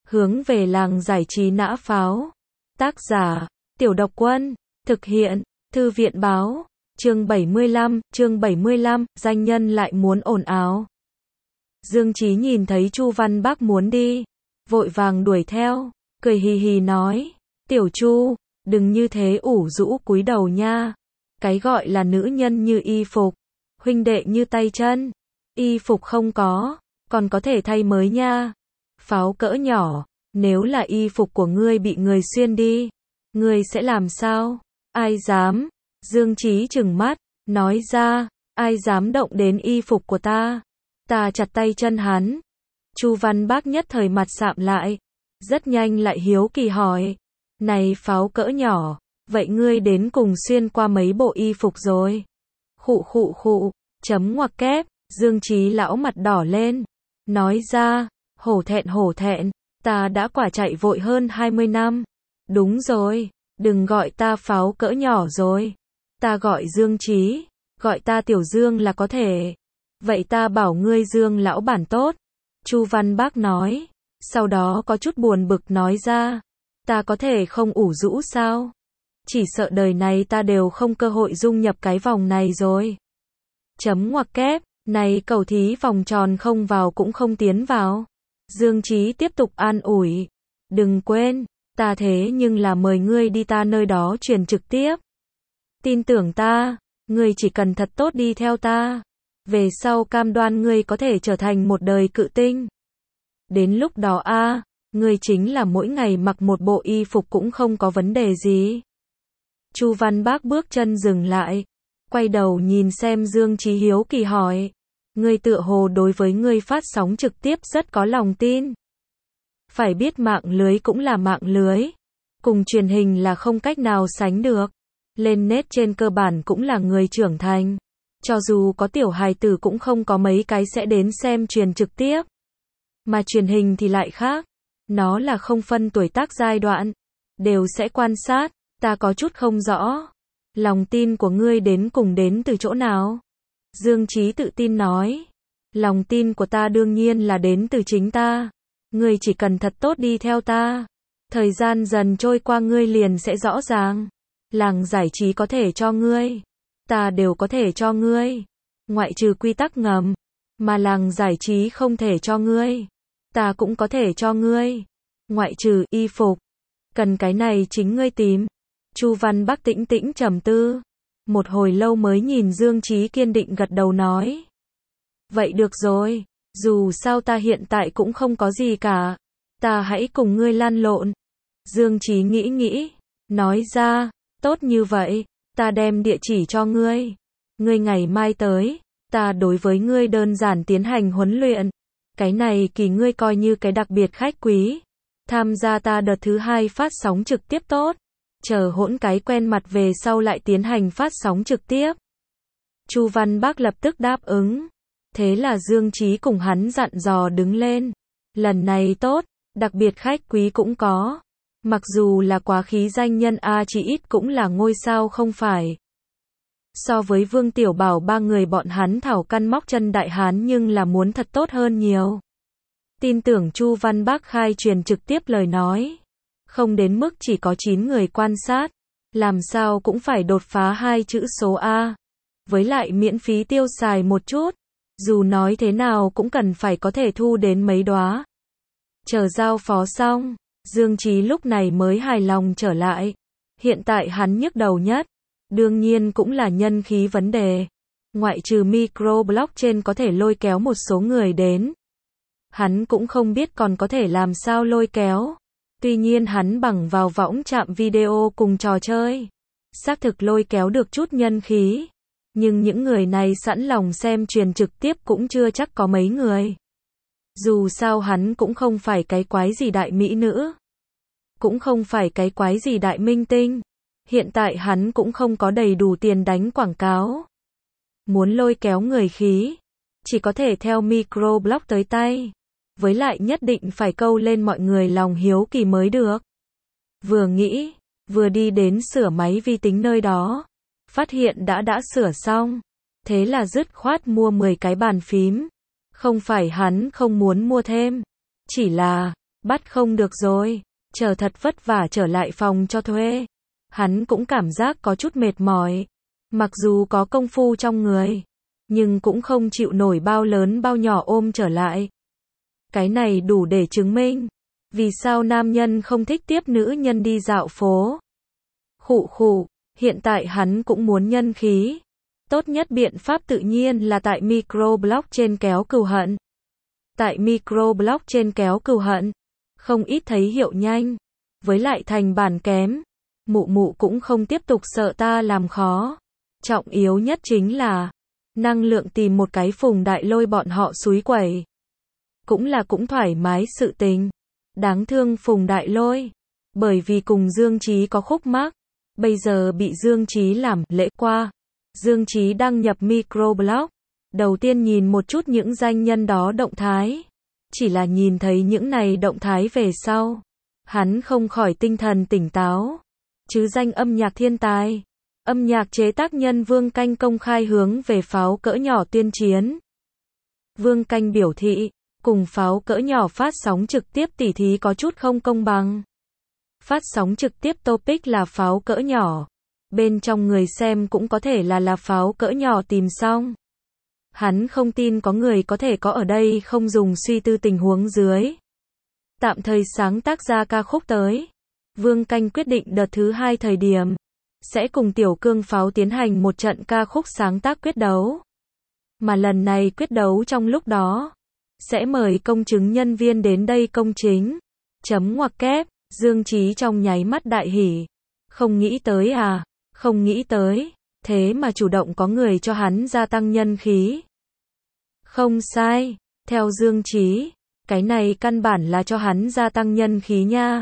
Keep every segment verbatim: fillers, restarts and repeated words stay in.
Hướng về làng giải trí nã pháo. Tác giả, Tiểu Độc Quân. Thực hiện, Thư viện báo. Chương bảy mươi lăm, chương bảy mươi lăm, danh nhân lại muốn ồn ào. Dương Chí nhìn thấy Chu Văn Bác muốn đi, vội vàng đuổi theo, cười hì hì nói, Tiểu Chu, đừng như thế ủ rũ cúi đầu nha. Cái gọi là nữ nhân như y phục, huynh đệ như tay chân. Y phục không có, còn có thể thay mới nha. Pháo cỡ nhỏ, nếu là y phục của ngươi bị người xuyên đi, ngươi sẽ làm sao? Ai dám? Dương Chí trừng mắt, nói ra, ai dám động đến y phục của ta? Ta chặt tay chân hắn. Chu Văn Bác nhất thời mặt sạm lại, rất nhanh lại hiếu kỳ hỏi, này pháo cỡ nhỏ, vậy ngươi đến cùng xuyên qua mấy bộ y phục rồi? Khụ khụ khụ, chấm ngoặc kép, Dương Chí lão mặt đỏ lên, nói ra, hổ thẹn hổ thẹn, ta đã quả chạy vội hơn hai mươi năm. Đúng rồi, đừng gọi ta pháo cỡ nhỏ rồi. Ta gọi Dương Chí, gọi ta Tiểu Dương là có thể. Vậy ta bảo ngươi Dương lão bản tốt. Chu Văn Bác nói, sau đó có chút buồn bực nói ra, ta có thể không ủ rũ sao? Chỉ sợ đời này ta đều không cơ hội dung nhập cái vòng này rồi. Chấm ngoặc kép, này cầu thí vòng tròn không vào cũng không tiến vào. Dương Chí tiếp tục an ủi, đừng quên, ta thế nhưng là mời ngươi đi ta nơi đó truyền trực tiếp. Tin tưởng ta, ngươi chỉ cần thật tốt đi theo ta, về sau cam đoan ngươi có thể trở thành một đời cự tinh. Đến lúc đó a, ngươi chính là mỗi ngày mặc một bộ y phục cũng không có vấn đề gì. Chu Văn Bác bước chân dừng lại, quay đầu nhìn xem Dương Chí hiếu kỳ hỏi, ngươi tựa hồ đối với ngươi phát sóng trực tiếp rất có lòng tin. Phải biết mạng lưới cũng là mạng lưới, cùng truyền hình là không cách nào sánh được. Lên nét trên cơ bản cũng là người trưởng thành, cho dù có tiểu hài tử cũng không có mấy cái sẽ đến xem truyền trực tiếp. Mà truyền hình thì lại khác, nó là không phân tuổi tác giai đoạn, đều sẽ quan sát. Ta có chút không rõ, lòng tin của ngươi đến cùng đến từ chỗ nào? Dương Chí tự tin nói, lòng tin của ta đương nhiên là đến từ chính ta. Ngươi chỉ cần thật tốt đi theo ta, thời gian dần trôi qua ngươi liền sẽ rõ ràng. Làng giải trí có thể cho ngươi, ta đều có thể cho ngươi, ngoại trừ quy tắc ngầm, mà làng giải trí không thể cho ngươi, ta cũng có thể cho ngươi, ngoại trừ y phục. Cần cái này chính ngươi tìm. Chu Văn Bác tĩnh tĩnh trầm tư, một hồi lâu mới nhìn Dương Chí kiên định gật đầu nói, vậy được rồi, dù sao ta hiện tại cũng không có gì cả, ta hãy cùng ngươi lăn lộn. Dương Chí nghĩ nghĩ, nói ra, tốt như vậy, ta đem địa chỉ cho ngươi. Ngươi ngày mai tới, ta đối với ngươi đơn giản tiến hành huấn luyện. Cái này kỳ ngươi coi như cái đặc biệt khách quý. Tham gia ta đợt thứ hai phát sóng trực tiếp tốt. Chờ hỗn cái quen mặt về sau lại tiến hành phát sóng trực tiếp. Chu Văn Bác lập tức đáp ứng. Thế là Dương Chí cùng hắn dặn dò đứng lên. Lần này tốt, đặc biệt khách quý cũng có. Mặc dù là quá khí danh nhân A chỉ ít cũng là ngôi sao không phải. So với Vương Tiểu Bảo ba người bọn hắn thảo căn móc chân đại hán nhưng là muốn thật tốt hơn nhiều. Tin tưởng Chu Văn Bác khai truyền trực tiếp lời nói. Không đến mức chỉ có chín người quan sát. Làm sao cũng phải đột phá hai chữ số A. Với lại miễn phí tiêu xài một chút. Dù nói thế nào cũng cần phải có thể thu đến mấy đóa. Chờ giao phó xong, Dương Chí lúc này mới hài lòng trở lại. Hiện tại hắn nhức đầu nhất, đương nhiên cũng là nhân khí vấn đề. Ngoại trừ microblog trên có thể lôi kéo một số người đến, hắn cũng không biết còn có thể làm sao lôi kéo. Tuy nhiên hắn bằng vào võng chạm video cùng trò chơi, xác thực lôi kéo được chút nhân khí. Nhưng những người này sẵn lòng xem truyền trực tiếp cũng chưa chắc có mấy người. Dù sao hắn cũng không phải cái quái gì đại mỹ nữ, cũng không phải cái quái gì đại minh tinh. Hiện tại hắn cũng không có đầy đủ tiền đánh quảng cáo. Muốn lôi kéo người khí, chỉ có thể theo microblog tới tay. Với lại nhất định phải câu lên mọi người lòng hiếu kỳ mới được. Vừa nghĩ, vừa đi đến sửa máy vi tính nơi đó. Phát hiện đã đã sửa xong. Thế là dứt khoát mua mười cái bàn phím. Không phải hắn không muốn mua thêm, chỉ là Bắt không được rồi, chờ thật vất vả trở lại phòng cho thuê. Hắn cũng cảm giác có chút mệt mỏi. Mặc dù có công phu trong người, nhưng cũng không chịu nổi bao lớn bao nhỏ ôm trở lại. Cái này đủ để chứng minh vì sao nam nhân không thích tiếp nữ nhân đi dạo phố. Khụ khụ, hiện tại hắn cũng muốn nhân khí. Tốt nhất biện pháp tự nhiên là tại microblockchain kéo cừu hận. Tại microblockchain kéo cừu hận, không ít thấy hiệu nhanh, với lại thành bản kém. Mụ mụ cũng không tiếp tục sợ ta làm khó. Trọng yếu nhất chính là năng lượng tìm một cái Phùng Đại Lôi bọn họ xúi quẩy. Cũng là cũng thoải mái sự tình. Đáng thương Phùng Đại Lôi, bởi vì cùng Dương Chí có khúc mắc, bây giờ bị Dương Chí làm lễ qua. Dương Chí đăng nhập microblog, đầu tiên nhìn một chút những danh nhân đó động thái. Chỉ là nhìn thấy những này động thái về sau, hắn không khỏi tinh thần tỉnh táo. Chứ danh âm nhạc thiên tài, âm nhạc chế tác nhân Vương Canh công khai hướng về pháo cỡ nhỏ tuyên chiến. Vương Canh biểu thị, cùng pháo cỡ nhỏ phát sóng trực tiếp tỉ thí có chút không công bằng. Phát sóng trực tiếp topic là pháo cỡ nhỏ. Bên trong người xem cũng có thể là là pháo cỡ nhỏ tìm xong. Hắn không tin có người có thể có ở đây không dùng suy tư tình huống dưới. Tạm thời sáng tác ra ca khúc tới. Vương Canh quyết định đợt thứ hai thời điểm sẽ cùng Tiểu Cương Pháo tiến hành một trận ca khúc sáng tác quyết đấu. Mà lần này quyết đấu trong lúc đó sẽ mời công chứng nhân viên đến đây công chính. Chấm ngoặc kép, Dương Chí trong nháy mắt đại hỉ. Không nghĩ tới à, không nghĩ tới, thế mà chủ động có người cho hắn gia tăng nhân khí. Không sai, theo Dương Chí, cái này căn bản là cho hắn gia tăng nhân khí nha.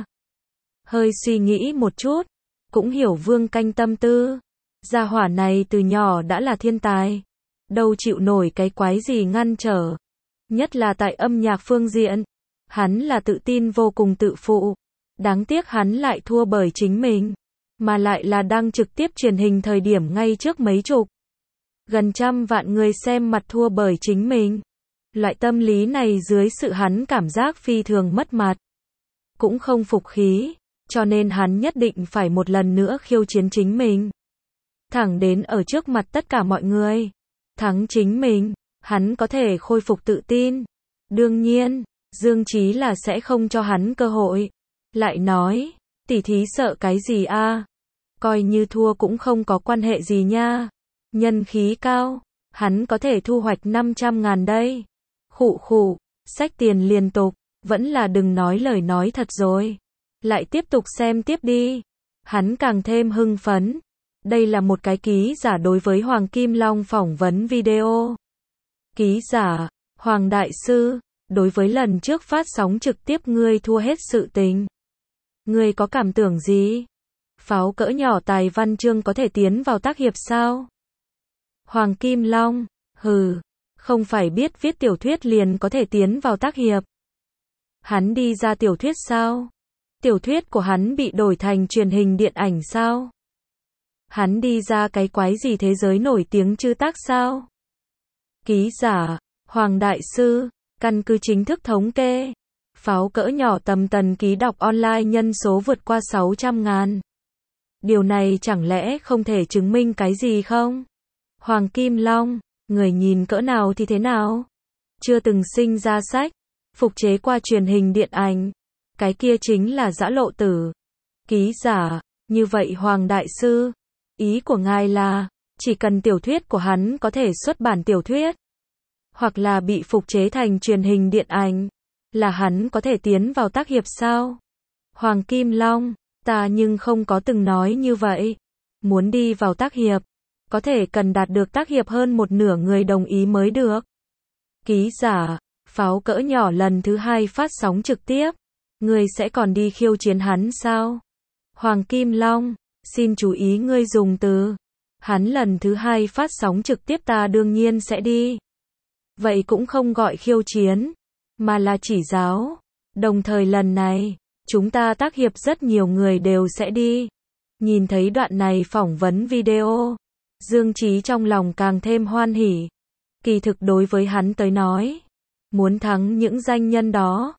Hơi suy nghĩ một chút, cũng hiểu Vương Canh tâm tư. Gia hỏa này từ nhỏ đã là thiên tài, đâu chịu nổi cái quái gì ngăn trở. Nhất là tại âm nhạc phương diện, hắn là tự tin vô cùng tự phụ. Đáng tiếc hắn lại thua bởi chính mình, mà lại là đăng trực tiếp truyền hình thời điểm ngay trước mấy chục, gần trăm vạn người xem mặt thua bởi chính mình. Loại tâm lý này dưới sự hắn cảm giác phi thường mất mặt, cũng không phục khí, cho nên hắn nhất định phải một lần nữa khiêu chiến chính mình. Thẳng đến ở trước mặt tất cả mọi người, thắng chính mình, hắn có thể khôi phục tự tin. Đương nhiên, Dương Chí là sẽ không cho hắn cơ hội. Lại nói, tỉ thí sợ cái gì a? Coi như thua cũng không có quan hệ gì nha. Nhân khí cao, hắn có thể thu hoạch năm trăm ngàn đây. Khụ khụ, xách tiền liên tục, vẫn là đừng nói lời nói thật rồi. Lại tiếp tục xem tiếp đi. Hắn càng thêm hưng phấn. Đây là một cái ký giả đối với Hoàng Kim Long phỏng vấn video. Ký giả, Hoàng Đại Sư, đối với lần trước phát sóng trực tiếp ngươi thua hết sự tình. Ngươi có cảm tưởng gì? Pháo cỡ nhỏ tài văn chương có thể tiến vào tác hiệp sao? Hoàng Kim Long, hừ, không phải biết viết tiểu thuyết liền có thể tiến vào tác hiệp. Hắn đi ra tiểu thuyết sao? Tiểu thuyết của hắn bị đổi thành truyền hình điện ảnh sao? Hắn đi ra cái quái gì thế giới nổi tiếng chư tác sao? Ký giả, Hoàng Đại Sư, căn cứ chính thức thống kê, pháo cỡ nhỏ tầm tần ký đọc online nhân số vượt qua sáu trăm ngàn. Điều này chẳng lẽ không thể chứng minh cái gì không? Hoàng Kim Long, người nhìn cỡ nào thì thế nào? Chưa từng sinh ra sách, phục chế qua truyền hình điện ảnh, cái kia chính là dã lộ tử. Ký giả, như vậy Hoàng Đại Sư, ý của ngài là, chỉ cần tiểu thuyết của hắn có thể xuất bản tiểu thuyết, hoặc là bị phục chế thành truyền hình điện ảnh, là hắn có thể tiến vào tác hiệp sao? Hoàng Kim Long, ta nhưng không có từng nói như vậy. Muốn đi vào tác hiệp, có thể cần đạt được tác hiệp hơn một nửa người đồng ý mới được. Ký giả, pháo cỡ nhỏ lần thứ hai phát sóng trực tiếp, ngươi sẽ còn đi khiêu chiến hắn sao? Hoàng Kim Long, xin chú ý ngươi dùng từ. Hắn lần thứ hai phát sóng trực tiếp ta đương nhiên sẽ đi. Vậy cũng không gọi khiêu chiến, mà là chỉ giáo. Đồng thời lần này, chúng ta tác hiệp rất nhiều người đều sẽ đi. Nhìn thấy đoạn này phỏng vấn video, Dương Chí trong lòng càng thêm hoan hỉ. Kỳ thực đối với hắn tới nói, muốn thắng những danh nhân đó,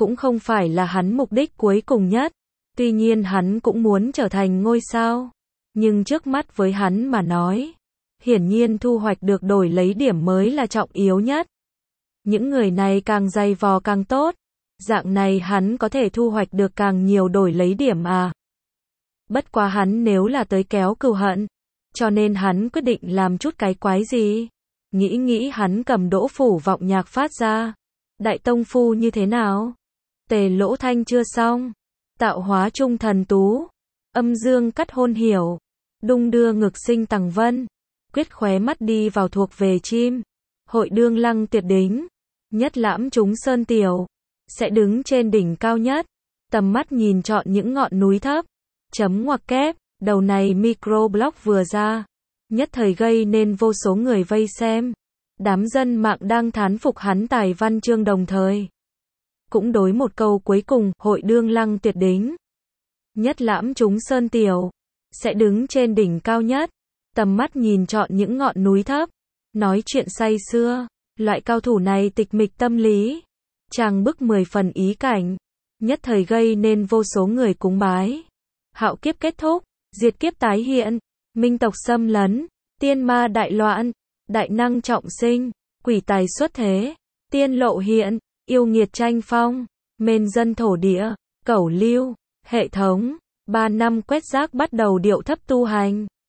cũng không phải là hắn mục đích cuối cùng nhất. Tuy nhiên hắn cũng muốn trở thành ngôi sao. Nhưng trước mắt với hắn mà nói, hiển nhiên thu hoạch được đổi lấy điểm mới là trọng yếu nhất. Những người này càng dày vò càng tốt. Dạng này hắn có thể thu hoạch được càng nhiều đổi lấy điểm à. Bất quá hắn nếu là tới kéo cừu hận, cho nên hắn quyết định làm chút cái quái gì. Nghĩ nghĩ hắn cầm Đỗ Phủ Vọng nhạc phát ra. Đại tông phu như thế nào? Tề Lỗ Thanh chưa xong. Tạo hóa trung thần tú. Âm dương cắt hôn hiểu. Đung đưa ngực sinh tằng vân. Quyết khóe mắt đi vào thuộc về chim. Hội đương lăng tuyệt đính. Nhất lãm chúng sơn tiểu. Sẽ đứng trên đỉnh cao nhất. Tầm mắt nhìn trọn những ngọn núi thấp. Chấm ngoặc kép. Đầu này microblog vừa ra. Nhất thời gây nên vô số người vây xem. Đám dân mạng đang thán phục hắn tài văn chương đồng thời. Cũng đối một câu cuối cùng, hội đương lăng tuyệt đính. Nhất lãm chúng sơn tiểu. Sẽ đứng trên đỉnh cao nhất. Tầm mắt nhìn trọn những ngọn núi thấp. Nói chuyện say sưa. Loại cao thủ này tịch mịch tâm lý. Trang bức mười phần ý cảnh. Nhất thời gây nên vô số người cúng bái. Hạo kiếp kết thúc. Diệt kiếp tái hiện. Minh tộc xâm lấn. Tiên ma đại loạn. Đại năng trọng sinh. Quỷ tài xuất thế. Tiên lộ hiện. Yêu nghiệt tranh phong. Mên dân thổ địa. Cẩu lưu. Hệ thống. Ba năm quét rác bắt đầu điệu thấp tu hành.